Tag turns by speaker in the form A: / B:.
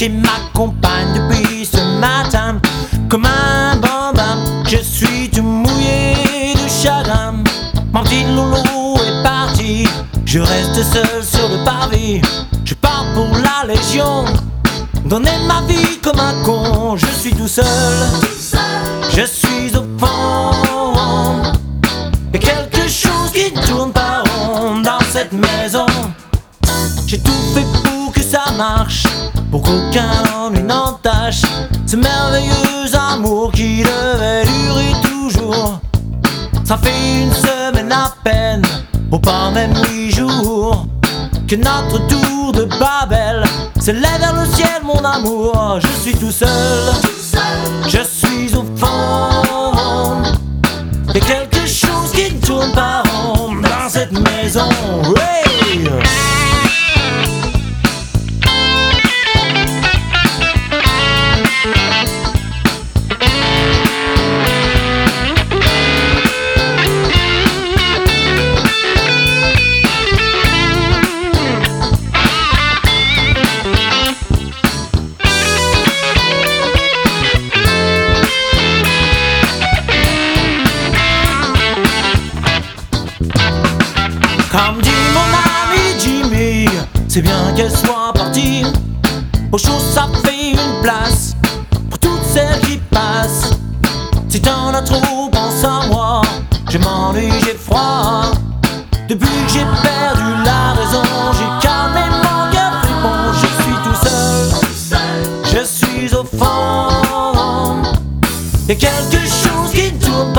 A: qui m'accompagne depuis ce matin. Comme un bambin, je suis tout mouillé de chagrin. Mon petit loulou est parti, je reste seul sur le pavé. Je pars pour la légion, donner ma vie comme un con. Je suis tout seul, je suis au fond. Y'a quelque chose qui tourne pas rond dans cette maison. J'ai tout fait pour que ça marche, pour qu'aucun ennui n'entache ce merveilleux amour qui devait durer toujours. Ça fait une semaine à peine, ou pas même 8 jours, que notre tour de Babel s'élève vers le ciel, mon amour. Je suis tout seul, je suis au fond. Y'a quelque chose qui ne tourne pas rond dans cette maison. Hey! Comme dit mon ami Jimmy, c'est bien qu'elle soit partie. Aux choses ça fait une place pour toutes celles qui passent. Si t'en as trop, pense à moi. Je m'ennuie, j'ai froid. Depuis que j'ai perdu la raison, j'ai calmé mon cœur fripon. Je suis tout seul, je suis au fond. Y'a quelque chose qui tourne